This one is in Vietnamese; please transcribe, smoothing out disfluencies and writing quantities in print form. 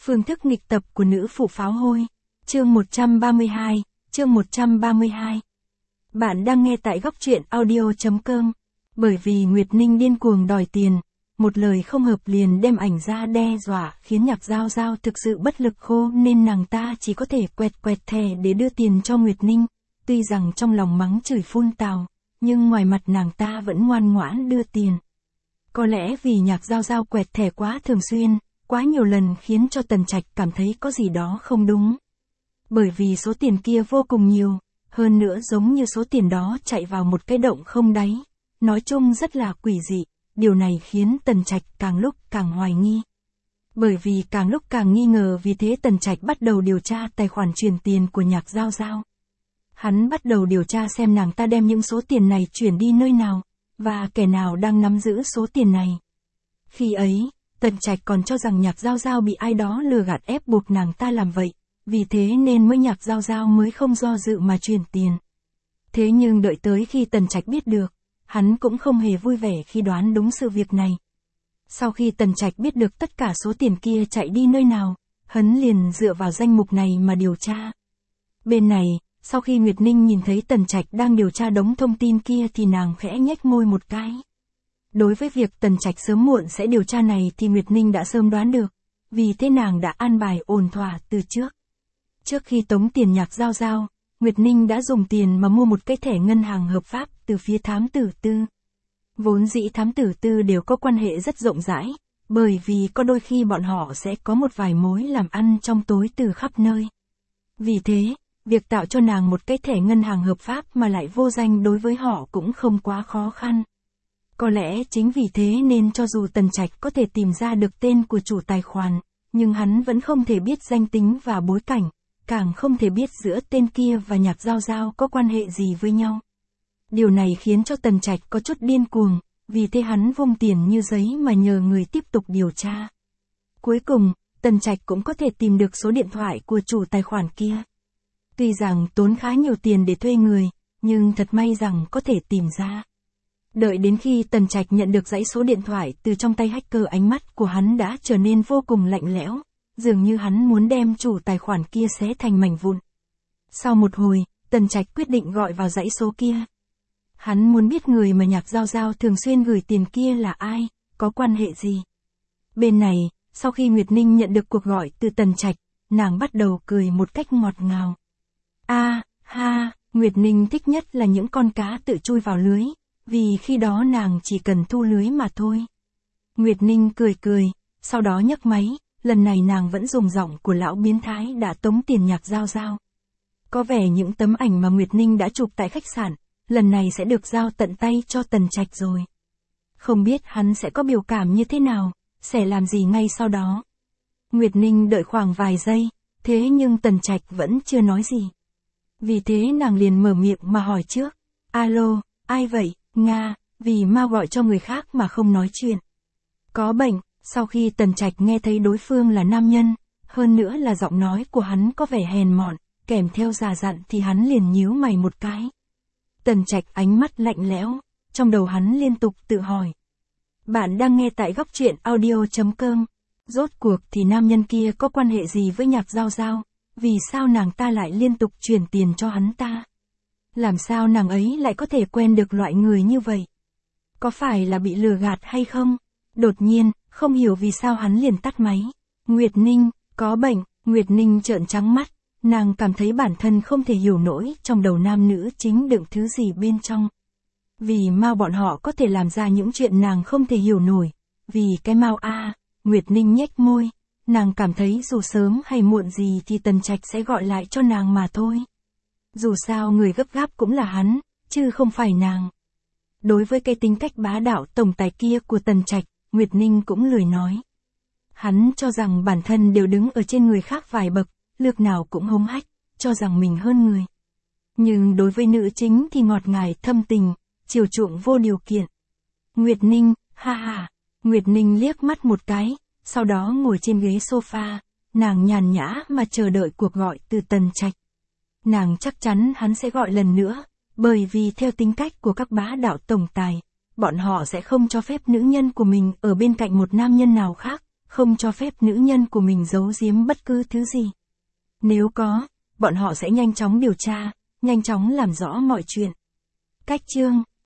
Phương thức nghịch tập của nữ phụ pháo hôi. Chương 132, chương 132. Bạn đang nghe tại góc truyện audio.com. Bởi vì Nguyệt Ninh điên cuồng đòi tiền, một lời không hợp liền đem ảnh ra đe dọa khiến Nhạc Giao Giao thực sự bất lực khô nên nàng ta chỉ có thể quẹt quẹt thẻ để đưa tiền cho Nguyệt Ninh. Tuy rằng trong lòng mắng chửi phun tào, nhưng ngoài mặt nàng ta vẫn ngoan ngoãn đưa tiền. Có lẽ vì Nhạc Giao Giao quẹt thẻ quá thường xuyên, quá nhiều lần khiến cho Tần Trạch cảm thấy có gì đó không đúng. Bởi vì số tiền kia vô cùng nhiều, hơn nữa giống như số tiền đó chạy vào một cái động không đáy. Nói chung rất là quỷ dị, điều này khiến Tần Trạch càng lúc càng hoài nghi. Bởi vì càng lúc càng nghi ngờ, vì thế Tần Trạch bắt đầu điều tra tài khoản chuyển tiền của Nhạc Giao Giao. Hắn bắt đầu điều tra xem nàng ta đem những số tiền này chuyển đi nơi nào, và kẻ nào đang nắm giữ số tiền này. Khi ấy, Tần Trạch còn cho rằng Nhạc Giao Giao bị ai đó lừa gạt ép buộc nàng ta làm vậy, vì thế nên Nhạc Giao Giao mới không do dự mà chuyển tiền. Thế nhưng đợi tới khi Tần Trạch biết được, hắn cũng không hề vui vẻ khi đoán đúng sự việc này. Sau khi Tần Trạch biết được tất cả số tiền kia chạy đi nơi nào, hắn liền dựa vào danh mục này mà điều tra. Bên này, sau khi Nguyệt Ninh nhìn thấy Tần Trạch đang điều tra đống thông tin kia thì nàng khẽ nhếch môi một cái. Đối với việc Tần Trạch sớm muộn sẽ điều tra này thì Nguyệt Ninh đã sớm đoán được, vì thế nàng đã an bài ổn thỏa từ trước. Trước khi tống tiền Nhạc Giao Giao, Nguyệt Ninh đã dùng tiền mà mua một cái thẻ ngân hàng hợp pháp từ phía thám tử tư. Vốn dĩ thám tử tư đều có quan hệ rất rộng rãi, bởi vì có đôi khi bọn họ sẽ có một vài mối làm ăn trong tối từ khắp nơi. Vì thế, việc tạo cho nàng một cái thẻ ngân hàng hợp pháp mà lại vô danh đối với họ cũng không quá khó khăn. Có lẽ chính vì thế nên cho dù Tần Trạch có thể tìm ra được tên của chủ tài khoản, nhưng hắn vẫn không thể biết danh tính và bối cảnh, càng không thể biết giữa tên kia và Nhạc Giao Giao có quan hệ gì với nhau. Điều này khiến cho Tần Trạch có chút điên cuồng, vì thế hắn vung tiền như giấy mà nhờ người tiếp tục điều tra. Cuối cùng, Tần Trạch cũng có thể tìm được số điện thoại của chủ tài khoản kia. Tuy rằng tốn khá nhiều tiền để thuê người, nhưng thật may rằng có thể tìm ra. Đợi đến khi Tần Trạch nhận được dãy số điện thoại từ trong tay hacker, ánh mắt của hắn đã trở nên vô cùng lạnh lẽo, dường như hắn muốn đem chủ tài khoản kia xé thành mảnh vụn. Sau một hồi, Tần Trạch quyết định gọi vào dãy số kia. Hắn muốn biết người mà Nhạc Giao Giao thường xuyên gửi tiền kia là ai, có quan hệ gì. Bên này, sau khi Nguyệt Ninh nhận được cuộc gọi từ Tần Trạch, nàng bắt đầu cười một cách ngọt ngào. Nguyệt Ninh thích nhất là những con cá tự chui vào lưới, vì khi đó nàng chỉ cần thu lưới mà thôi. Nguyệt Ninh cười cười, sau đó nhấc máy, lần này nàng vẫn dùng giọng của lão biến thái đã tống tiền Nhạc Giao Giao. Có vẻ những tấm ảnh mà Nguyệt Ninh đã chụp tại khách sạn, lần này sẽ được giao tận tay cho Tần Trạch rồi. Không biết hắn sẽ có biểu cảm như thế nào, sẽ làm gì ngay sau đó. Nguyệt Ninh đợi khoảng vài giây, thế nhưng Tần Trạch vẫn chưa nói gì. Vì thế nàng liền mở miệng mà hỏi trước. Alo, ai vậy, Nga, vì mau gọi cho người khác mà không nói chuyện. Có bệnh. Sau khi Tần Trạch nghe thấy đối phương là nam nhân, hơn nữa là giọng nói của hắn có vẻ hèn mọn, kèm theo già dặn thì hắn liền nhíu mày một cái. Tần Trạch ánh mắt lạnh lẽo, trong đầu hắn liên tục tự hỏi. Bạn đang nghe tại góc truyện audio.com. Rốt cuộc thì nam nhân kia có quan hệ gì với Nhạc Giao Giao, vì sao nàng ta lại liên tục chuyển tiền cho hắn ta? Làm sao nàng ấy lại có thể quen được loại người như vậy? Có phải là bị lừa gạt hay không? Đột nhiên, không hiểu vì sao hắn liền tắt máy. Nguyệt Ninh, có bệnh. Nguyệt Ninh trợn trắng mắt, nàng cảm thấy bản thân không thể hiểu nổi trong đầu nam nữ chính đựng thứ gì bên trong. Vì mau bọn họ có thể làm ra những chuyện nàng không thể hiểu nổi. Vì cái mau Nguyệt Ninh nhếch môi, nàng cảm thấy dù sớm hay muộn gì thì Tần Trạch sẽ gọi lại cho nàng mà thôi. Dù sao người gấp gáp cũng là hắn, chứ không phải nàng. Đối với cái tính cách bá đạo tổng tài kia của Tần Trạch, Nguyệt Ninh cũng lười nói. Hắn cho rằng bản thân đều đứng ở trên người khác vài bậc, lược nào cũng hống hách, cho rằng mình hơn người. Nhưng đối với nữ chính thì ngọt ngào thâm tình, chiều chuộng vô điều kiện. Nguyệt Ninh, Nguyệt Ninh liếc mắt một cái, sau đó ngồi trên ghế sofa, nàng nhàn nhã mà chờ đợi cuộc gọi từ Tần Trạch. Nàng chắc chắn hắn sẽ gọi lần nữa, bởi vì theo tính cách của các bá đạo tổng tài, bọn họ sẽ không cho phép nữ nhân của mình ở bên cạnh một nam nhân nào khác, không cho phép nữ nhân của mình giấu giếm bất cứ thứ gì. Nếu có, bọn họ sẽ nhanh chóng điều tra, nhanh chóng làm rõ mọi chuyện. Cách chương